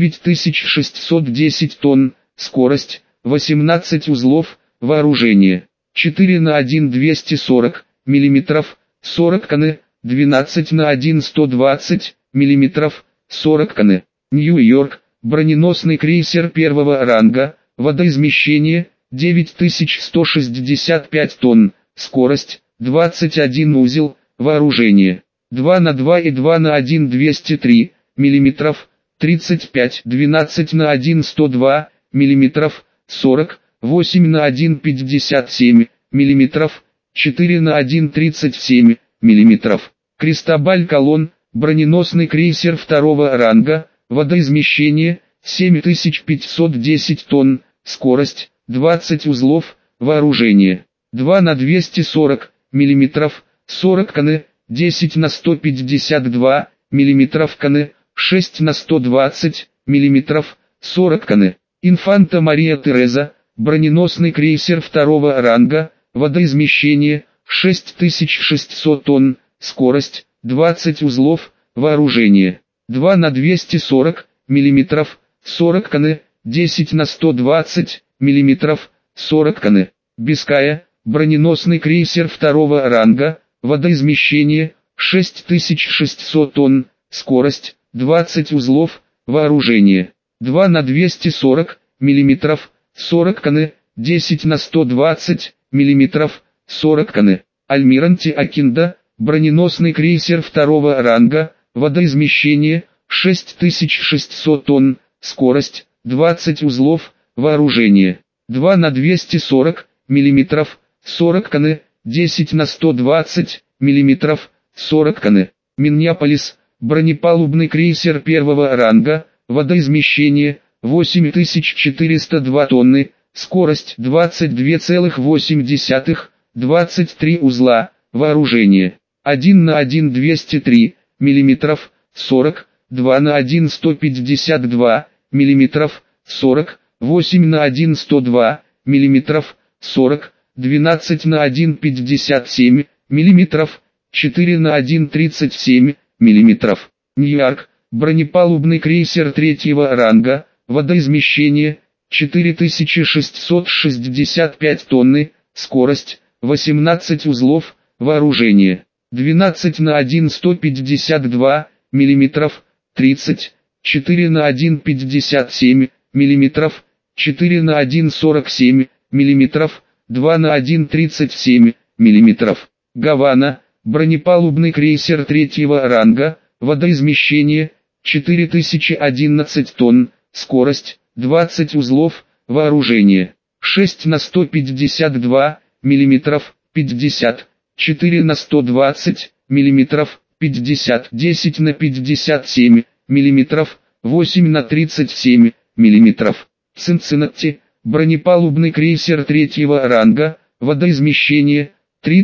9610 тонн, скорость 18 узлов, вооружение 4 на 1 240 мм, 40 кн, 12 на 1 120 мм, 40 кн. Нью-Йорк, броненосный крейсер первого ранга, водоизмещение 9165 тонн, скорость 21 узел, вооружение 2 на 2 и 2 на 1 203 мм, 35, 12 на 1 102 мм, 40, 8 на 1 57 мм, 4 на 1 37 мм. Кристобаль Колон, броненосный крейсер второго ранга, водоизмещение 7510 тонн, скорость 20 узлов, вооружение 2 на 240 мм, 40 кн, 10 на 152 мм кн, 6 на 120 мм, 40 кн. Инфанта Мария Тереза, броненосный крейсер второго ранга, водоизмещение 6600 тонн, скорость 20 узлов, вооружение 2 на 240 мм, 40 кн, 10 на 120 мм, 40 кн. Биская, броненосный крейсер второго ранга, водоизмещение 6600 тонн, скорость 20 узлов, вооружение 2 на 240 мм, 40 кн, 10 на 120 мм, 40 кн. Альмиранте Акинда, броненосный крейсер второго ранга, водоизмещение 6600 тонн, скорость 20 узлов, вооружение 2 на 240 мм, 40 кн, 10 на 120 мм, 40 кн. Миннеаполис, бронепалубный крейсер первого ранга, водоизмещение 8402 тонны, скорость 22,8, 23 узла, вооружение 1 на 1 203 мм, 40, 2 на 1 152 мм, 40, 8 на 1 102 мм, 40, 12 на 1 57 мм, 4 на 1 37 мм. Ньюарк, бронепалубный крейсер третьего ранга, водоизмещение 4665 тонны, скорость 18 узлов, вооружение 12 на 1 152 мм, 30, 4 на 1 57 мм, 4 на 1 47 мм, 2 на 1 37 мм. Гавана, бронепалубный крейсер третьего ранга, водоизмещение 4011 тонн, скорость 20 узлов, вооружение 6 на 152 мм, 50, 4 на 120 мм, 50, 10 на 57 мм, 8 на 37 мм. Цинциннати, бронепалубный крейсер третьего ранга, водоизмещение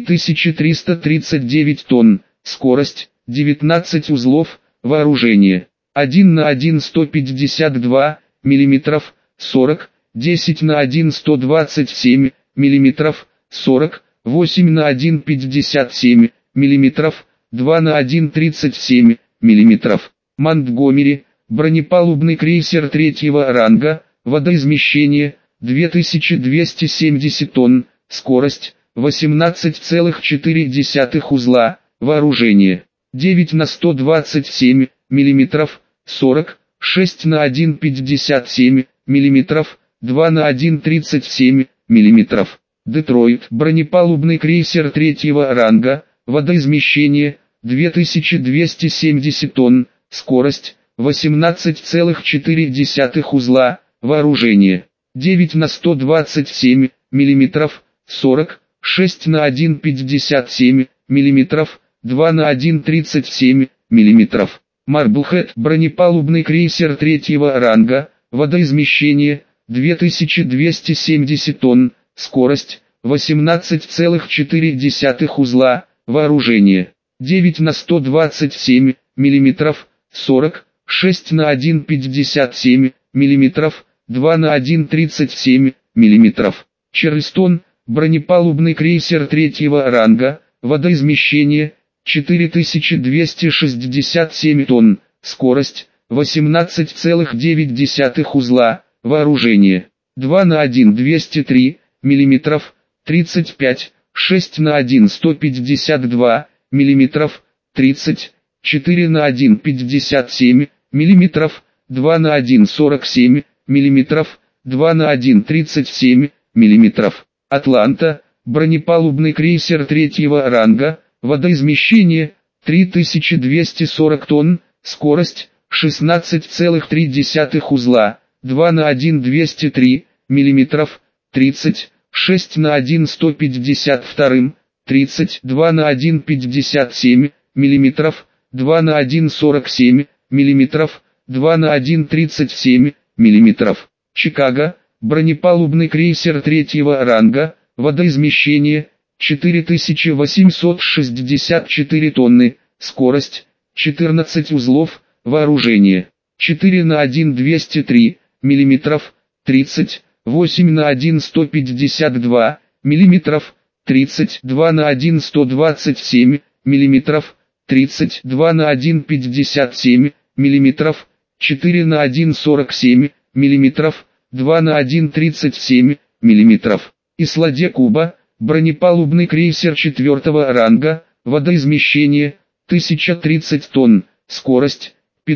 3339 тонн, скорость 19 узлов, вооружение 1 на 1 152 мм, 40, 10 на 1 127 мм, 40, 8 на 1 57 мм, 2 на 1 37 мм. Монтгомери, бронепалубный крейсер третьего ранга, водоизмещение 2270 тонн, скорость 18,4 узла, вооружение 9 на 127 мм, 40, 6 на 1 57 мм, 2 на 1 37 мм. Детройт, бронепалубный крейсер третьего ранга, водоизмещение 2270 тонн, скорость 18,4 узла, вооружение 9 на 127 мм, 40, 6 на 1 57 мм, 2 на 1 37 мм. Марблхэт, бронепалубный крейсер третьего ранга, водоизмещение 2270 тонн, скорость 18,4 узла, вооружение 9 на 127 мм, 40, 6 на 1 57 мм, 2 на 1 37 мм. Чарльстон, бронепалубный крейсер третьего ранга, водоизмещение 4267 тонн, скорость 18,9 узла, вооружение 2 на 1 203 мм, 35, 6 на 1 152 мм, 30, 4 на 1 57 мм, 2 на 1 47 мм, 2 на 1 37 мм. Атланта, бронепалубный крейсер третьего ранга, водоизмещение 3240 тонн, скорость 16,3 узла, 2 на 1 203 мм, 30, 6 на 1 152, 32 на 1 57 мм, 2 на 1 47 мм, 2 на 1 37 мм. Чикаго, бронепалубный крейсер третьего ранга, водоизмещение 4864 тонны, скорость 14 узлов, вооружение 4 на 1 203 мм, 30, 8 на 1 152 мм, 32 на 1 127 мм, 32 на 1 57 мм, 4 на 1 47 мм, 2 на 1 37 мм. Исла-де Куба, бронепалубный крейсер четвертого ранга, водоизмещение 1030 тонн, скорость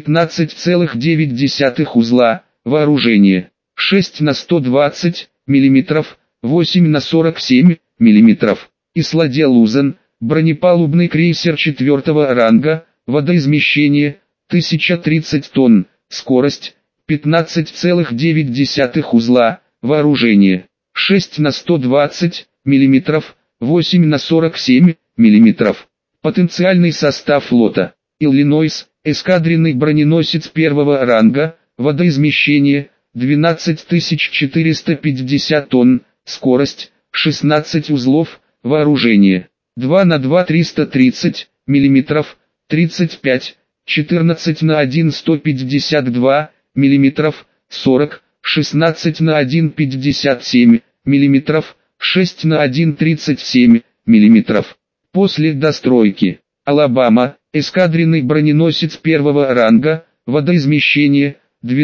15,9 узла, вооружение 6 на 120 мм, 8 на 47 мм. Исла-де Лузен, бронепалубный крейсер четвертого ранга, водоизмещение 1030 тонн, скорость 15,9 узла, вооружение 6 на 120 мм, 8 на 47 мм. Потенциальный состав флота: Иллинойс, эскадренный броненосец первого ранга, водоизмещение 12450 тонн, скорость, 16 узлов, вооружение. 2 на 2 330 мм, 35, 14 на 1 152 мм, 40, 16 на 1 57 мм, 6 на 1 37 мм. После достройки. Алабама, эскадренный броненосец первого ранга, водоизмещение,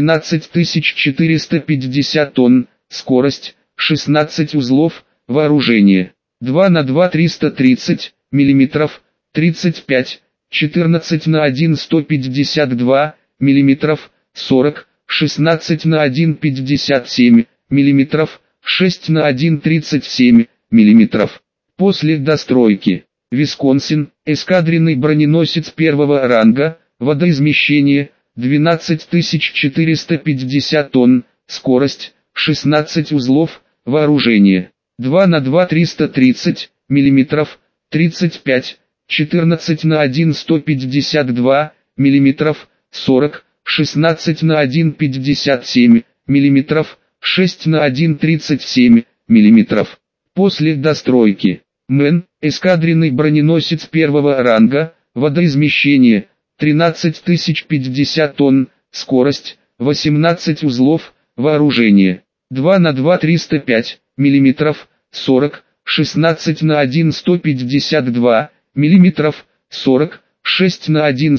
12450 тонн, скорость, 16 узлов, вооружение. 2 на 2 330 мм, 35, 14 на 1 152 мм, 40, 16 на 1 57 мм, 6 на 1 37 мм. После достройки. Висконсин, эскадренный броненосец первого ранга, водоизмещение, 12450 тонн, скорость, 16 узлов, вооружение. 2 на 2 330 мм, 35, 14 на 1 152 мм, 40, 16 на 1 57 мм, 6 на 1 37 мм. После достройки. Мэн, эскадренный броненосец первого ранга, водоизмещение, 13050 тонн, скорость, 18 узлов, вооружение. 2 на 2 305 мм, 40, 16 на 1 152 мм, 40, 6 на 1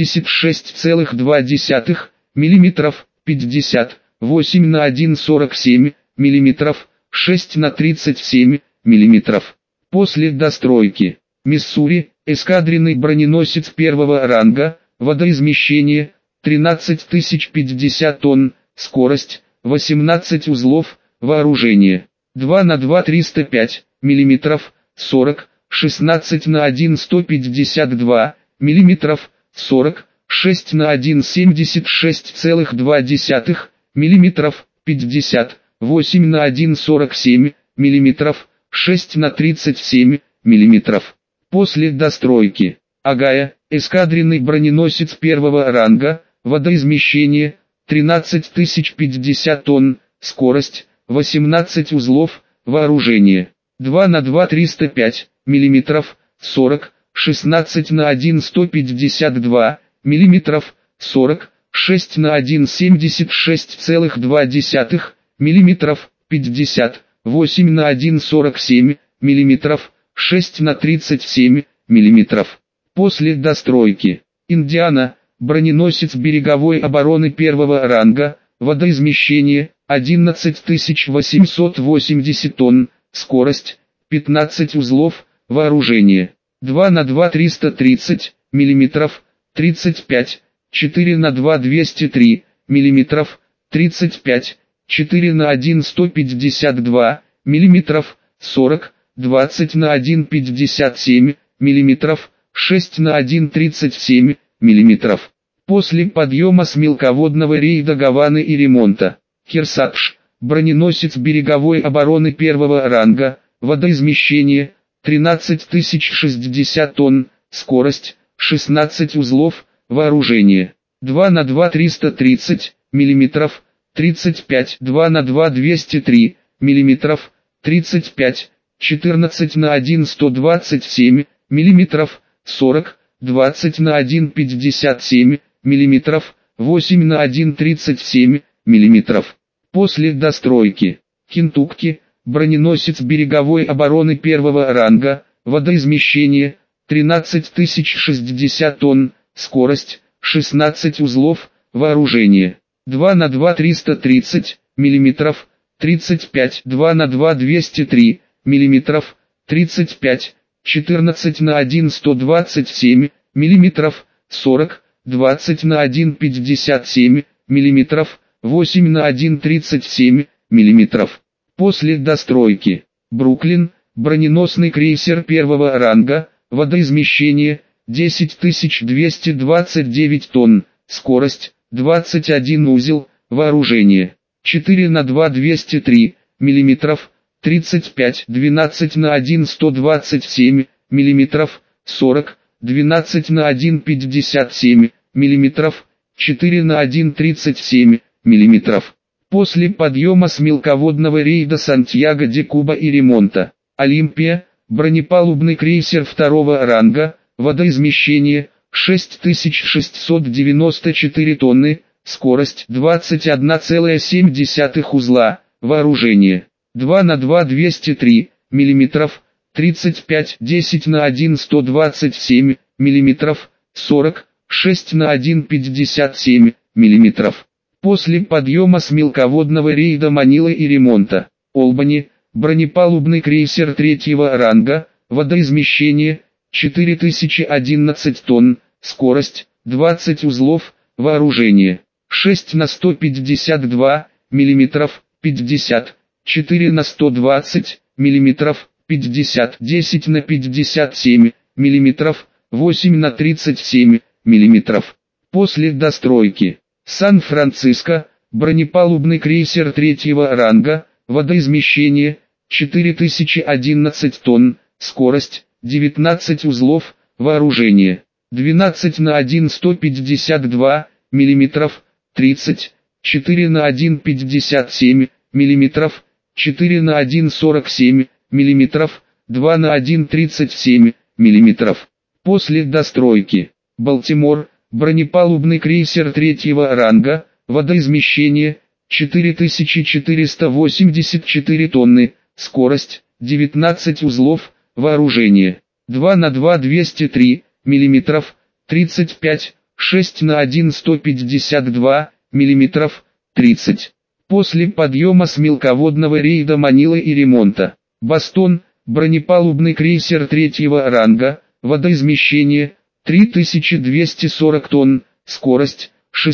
76,2 мм, 50, 8 на 1 47 мм, 6 на 37 мм. После достройки. Миссури, эскадренный броненосец первого ранга, водоизмещение, 13050 тонн, скорость, 18 узлов, вооружение. 2 на 2 305 мм, 40, 16 на 1 152 мм, 40, 6 на 1 76,2 мм, 50, 8 на 1 47 мм, 6 на 37 мм. После достройки. Агая, эскадренный броненосец первого ранга, водоизмещение, 13050 тонн, скорость, 18 узлов, вооружение. 2 на 2 305 мм, 40, 16 на 1 152 мм, 40, 6 на 1 76,2 мм, 50, 8 на 1 47 мм, 6 на 37 мм. После достройки. Индиана, броненосец береговой обороны первого ранга, водоизмещение, 11880 тонн, скорость, 15 узлов, вооружение. 2 на 2 330 мм, 35, 4 на 2 203 мм, 35, 4 на 1 152 мм, 40, 20 на 1 57 мм, 6 на 1 37 мм. После подъема с мелководного рейда Гаваны и ремонта. Херсадж, броненосец береговой обороны первого ранга, водоизмещение, 13060 тонн, скорость, 16 узлов, вооружение. 2 на 2 330 мм, 35, 2 на 2 203 мм, 35, 14 на 1 127 мм, 40, 20 на 1 57 мм, 8 на 1 37 мм. После достройки. Кентукки, броненосец береговой обороны первого ранга, водоизмещение, 13060 тонн, скорость, 16 узлов, вооружение. 2 на 2 330 мм, 35, 2 на 2 203 мм, 35, 14 на 1 127 мм, 40, 20 на 1 57 мм, 8 на 1 37 мм. После достройки. Бруклин, броненосный крейсер первого ранга, водоизмещение, 10229 тонн, скорость, 21 узел, вооружение. 4 на 2 203 мм, 35, 12 на 1 127 мм, 40, 12 на 1 57 мм, 4 на 1 37 мм. После подъема с мелководного рейда Сантьяго-де-Куба и ремонта. Олимпия, бронепалубный крейсер второго ранга, водоизмещение 6694 тонны, скорость 21,7 узла, вооружение 2 на 2 203 мм, 35 10 на 1 127 мм, 40 6 на 1 57 мм. После подъема с мелководного рейда Манилы и ремонта. Олбани, бронепалубный крейсер третьего ранга, водоизмещение 4011 тонн, скорость 20 узлов, вооружение 6 на 152 мм, 50, 4 на 120 мм, 50, 10 на 57 мм, 8 на 37 мм. После достройки. Сан-Франциско, бронепалубный крейсер третьего ранга, водоизмещение 4011 тонн, скорость 19 узлов, вооружение 12 на 1 152 мм, 30, 4 на 1 57 мм, 4 на 1 47 мм, 2 на 1 37 мм. После достройки. Балтимор, бронепалубный крейсер третьего ранга, водоизмещение 4484 тонны, скорость 19 узлов, вооружение 2 на 2 203 мм, 35, 6 на 1 152 мм, 30. После подъема с мелководного рейда Манилы и ремонта. Бостон, бронепалубный крейсер третьего ранга, водоизмещение 3240 тонн, скорость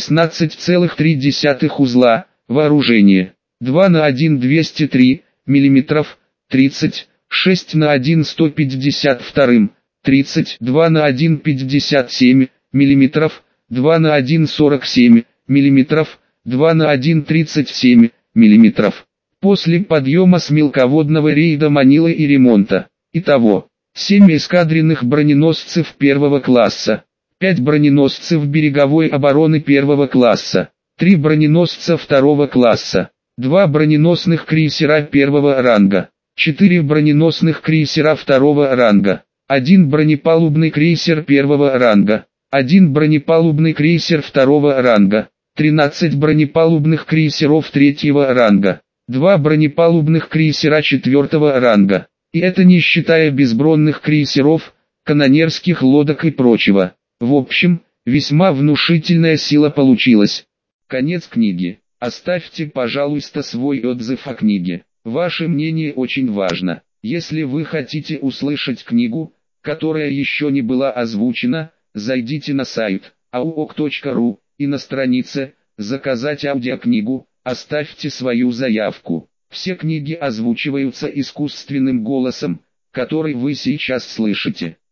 16,3 узла, вооружение 2 на 1 203 мм, 30, 6 на 1 152, 32 на 1 57 мм, 2 на 1 47 мм, 2 на 1 37 мм. После подъема с мелководного рейда Манилы и ремонта. Итого. 7 эскадренных броненосцев первого класса, 5 броненосцев береговой обороны первого класса, 3 броненосца второго класса, 2 броненосных крейсера первого ранга, 4 броненосных крейсера второго ранга, 1 бронепалубный крейсер первого ранга, 1 бронепалубный крейсер второго ранга, 13 бронепалубных крейсеров третьего ранга, 2 бронепалубных крейсера четвертого ранга. И это не считая безбронных крейсеров, канонерских лодок и прочего. В общем, весьма внушительная сила получилась. Конец книги. Оставьте, пожалуйста, свой отзыв о книге. Ваше мнение очень важно. Если вы хотите услышать книгу, которая еще не была озвучена, зайдите на сайт auok.ru и на странице «Заказать аудиокнигу» оставьте свою заявку. Все книги озвучиваются искусственным голосом, который вы сейчас слышите.